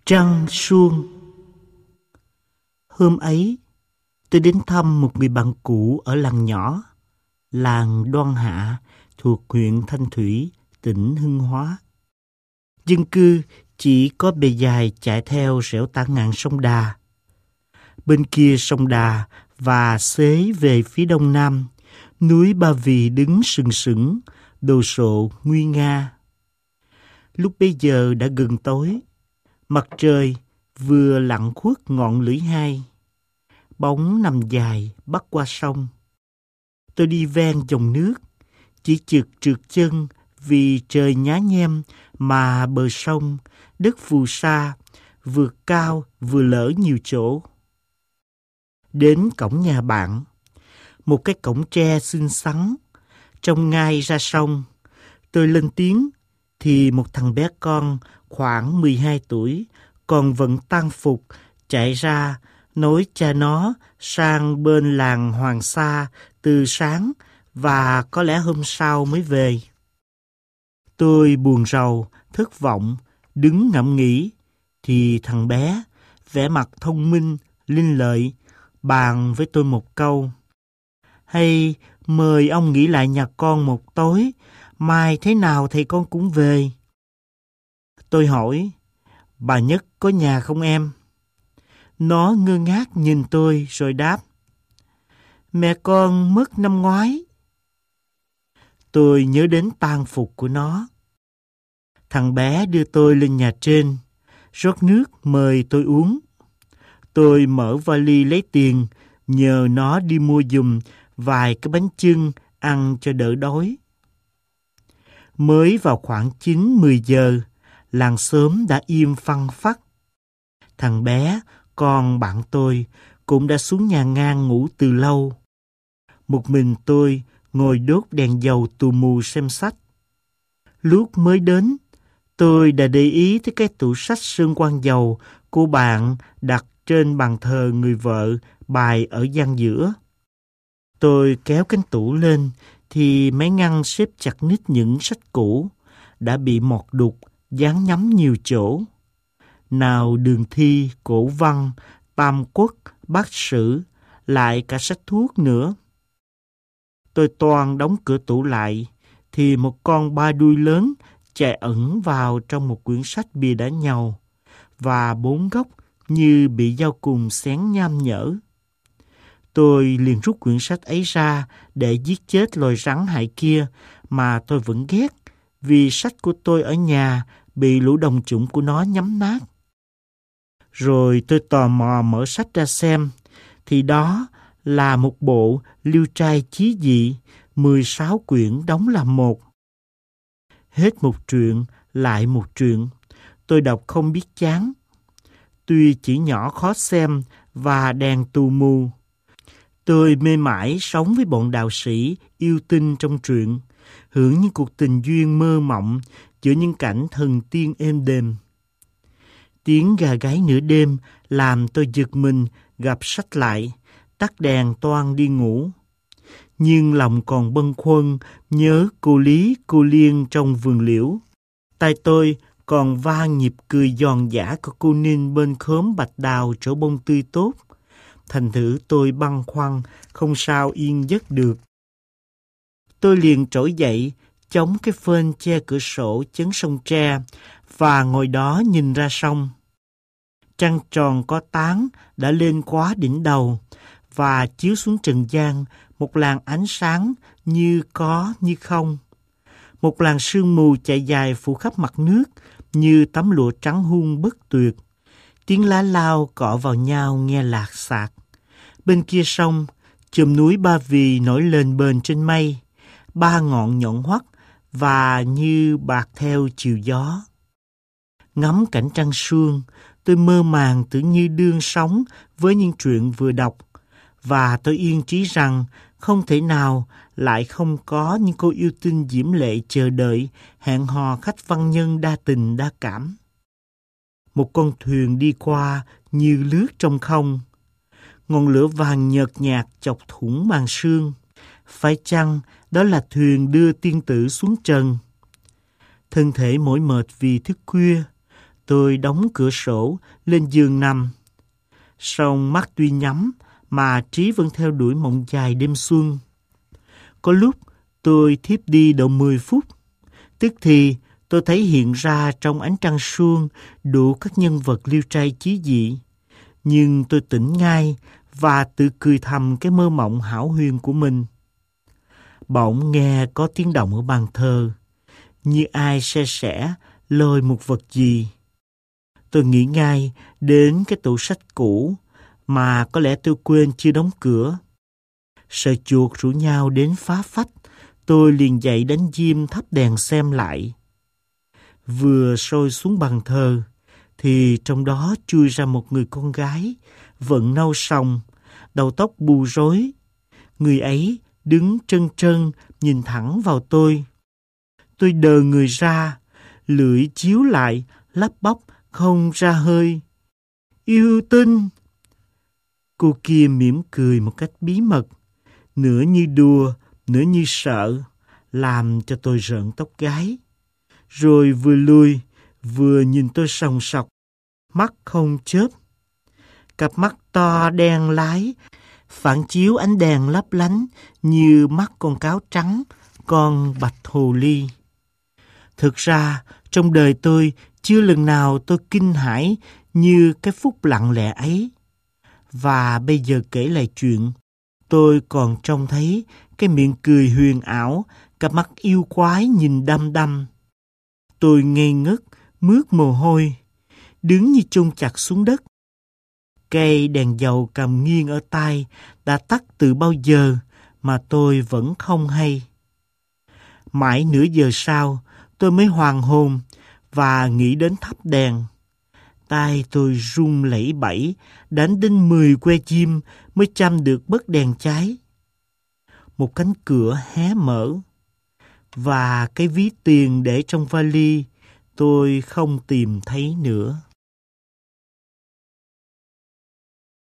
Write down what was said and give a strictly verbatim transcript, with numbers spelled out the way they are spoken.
Trăng suông. Hôm ấy, tôi đến thăm một người bạn cũ ở làng nhỏ, làng Đoan Hạ thuộc huyện Thanh Thủy, tỉnh Hưng Hóa. Dân cư chỉ có bề dài chạy theo rẽo tả ngạn sông Đà. Bên kia sông Đà và xế về phía đông nam, núi Ba Vì đứng sừng sững, đồ sộ nguy nga. Lúc bấy giờ đã gần tối, mặt trời vừa lặn khuất ngọn lưỡi hai, bóng nằm dài bắc qua sông. Tôi đi ven dòng nước, chỉ chực trượt chân vì trời nhá nhem mà bờ sông, đất phù sa, vừa cao vừa lở nhiều chỗ. Đến cổng nhà bạn, một cái cổng tre xinh xắn, trông ngay ra sông. Tôi lên tiếng thì một thằng bé con khoảng mười hai tuổi, còn vẫn tang phục, chạy ra nói cha nó sang bên làng Hoàng Sa từ sáng và có lẽ hôm sau mới về. Tôi buồn rầu, thất vọng, đứng ngẫm nghĩ, thì thằng bé, vẻ mặt thông minh, linh lợi, bàn với tôi một câu: "Hay mời ông nghỉ lại nhà con một tối, mai thế nào thì con cũng về." Tôi hỏi: "Bà Nhất có nhà không em?" Nó ngơ ngác nhìn tôi rồi đáp: "Mẹ con mất năm ngoái." Tôi nhớ đến tang phục của nó. Thằng bé đưa tôi lên nhà trên, rót nước mời tôi uống. Tôi mở vali lấy tiền, nhờ nó đi mua giùm vài cái bánh chưng ăn cho đỡ đói. Mới vào khoảng chín mười giờ, làng xóm đã im phăng phắc. Thằng bé, con bạn tôi, cũng đã xuống nhà ngang ngủ từ lâu. Một mình tôi ngồi đốt đèn dầu tù mù xem sách. Lúc mới đến, tôi đã để ý tới cái tủ sách sơn quang dầu của bạn đặt trên bàn thờ người vợ bày ở gian giữa. Tôi kéo cánh tủ lên thì mấy ngăn xếp chặt nít những sách cũ đã bị mọt đục, dán nhắm nhiều chỗ. Nào đường thi, cổ văn, tam quốc, bát sử, lại cả sách thuốc nữa. Tôi toan đóng cửa tủ lại thì một con ba đuôi lớn chạy ẩn vào trong một quyển sách bìa đá nhàu và bốn góc như bị dao cùn xén nham nhở. Tôi liền rút quyển sách ấy ra để giết chết loài rắn hại kia mà tôi vẫn ghét, vì sách của tôi ở nhà bị lũ đồng chủng của nó nhấm nát. Rồi tôi tò mò mở sách ra xem, thì đó là một bộ Liêu Trai Chí Dị, mười sáu quyển đóng làm một. Hết một truyện lại một truyện, tôi đọc không biết chán. Tuy chỉ nhỏ khó xem và đèn tù mù, tôi mê mải sống với bọn đạo sĩ yêu tinh trong truyện, hưởng những cuộc tình duyên mơ mộng giữa những cảnh thần tiên êm đềm. Tiếng gà gáy nửa đêm làm tôi giật mình, gập sách lại, tắt đèn toan đi ngủ. Nhưng lòng còn bâng khuâng nhớ cô Lý, cô Liên trong vườn liễu. Tai tôi còn vang nhịp cười giòn giã của cô Ninh bên khóm bạch đào chỗ bông tươi tốt. Thành thử tôi băn khoăn, không sao yên giấc được. Tôi liền trỗi dậy, chống cái phên che cửa sổ chấn sông Tre và ngồi đó nhìn ra sông. Trăng tròn có tán đã lên quá đỉnh đầu và chiếu xuống trần gian một làn ánh sáng như có như không. Một làn sương mù chạy dài phủ khắp mặt nước như tấm lụa trắng hun bất tuyệt. Tiếng lá lao cọ vào nhau nghe lạc xạc. Bên kia sông, chùm núi Ba Vì nổi lên bền trên mây, ba ngọn nhọn hoắt và như bạc theo chiều gió. Ngắm cảnh trăng suông, tôi mơ màng tưởng như đương sống với những chuyện vừa đọc, và tôi yên trí rằng không thể nào lại không có những cô yêu tinh diễm lệ chờ đợi hẹn hò khách văn nhân đa tình đa cảm. Một con thuyền đi qua như lướt trong không. Ngọn lửa vàng nhợt nhạt chọc thủng màn sương. Phải chăng đó là thuyền đưa tiên tử xuống trần? Thân thể mỏi mệt vì thức khuya, Tôi đóng cửa sổ, lên giường nằm. Song mắt tuy nhắm, mà trí vẫn theo đuổi mộng dài đêm xuân. Có lúc tôi thiếp đi độ mười phút. Tức thì tôi thấy hiện ra trong ánh trăng suông đủ các nhân vật liêu trai chí dị. Nhưng tôi tỉnh ngay và tự cười thầm cái mơ mộng hão huyền của mình. Bỗng nghe có tiếng động ở bàn thờ, như ai se sẻ lôi một vật gì. Tôi nghĩ ngay đến cái tủ sách cũ mà có lẽ tôi quên chưa đóng cửa. Sợ chuột rủ nhau đến phá phách, tôi liền dậy đánh diêm thắp đèn xem lại. Vừa sôi xuống bàn thờ, thì trong đó chui ra một người con gái, vận nâu sòng, đầu tóc bù rối. Người ấy đứng trân trân nhìn thẳng vào tôi. Tôi đờ người ra, lưỡi chiếu lại, lắp bắp không ra hơi. Yêu Tinh! Cô kia mỉm cười một cách bí mật, nửa như đùa, nửa như sợ, làm cho tôi rợn tóc gáy. Rồi vừa lùi, vừa nhìn tôi sòng sọc, mắt không chớp. Cặp mắt to đen lái, phản chiếu ánh đèn lấp lánh như mắt con cáo trắng, con bạch hồ ly. Thực ra, trong đời tôi chưa lần nào tôi kinh hãi như cái phút lặng lẽ ấy. Và bây giờ kể lại chuyện, tôi còn trông thấy cái miệng cười huyền ảo, cặp mắt yêu quái nhìn đăm đăm. Tôi ngây ngất, mướt mồ hôi, đứng như chôn chặt xuống đất. Cây đèn dầu cầm nghiêng ở tay đã tắt từ bao giờ mà tôi vẫn không hay. Mãi nửa giờ sau, tôi mới hoàn hồn và nghĩ đến thắp đèn. Tai tôi run lẩy bẩy, đánh đến mười que chim mới chăm được bấc đèn cháy. Một cánh cửa hé mở, và cái ví tiền để trong vali tôi không tìm thấy nữa.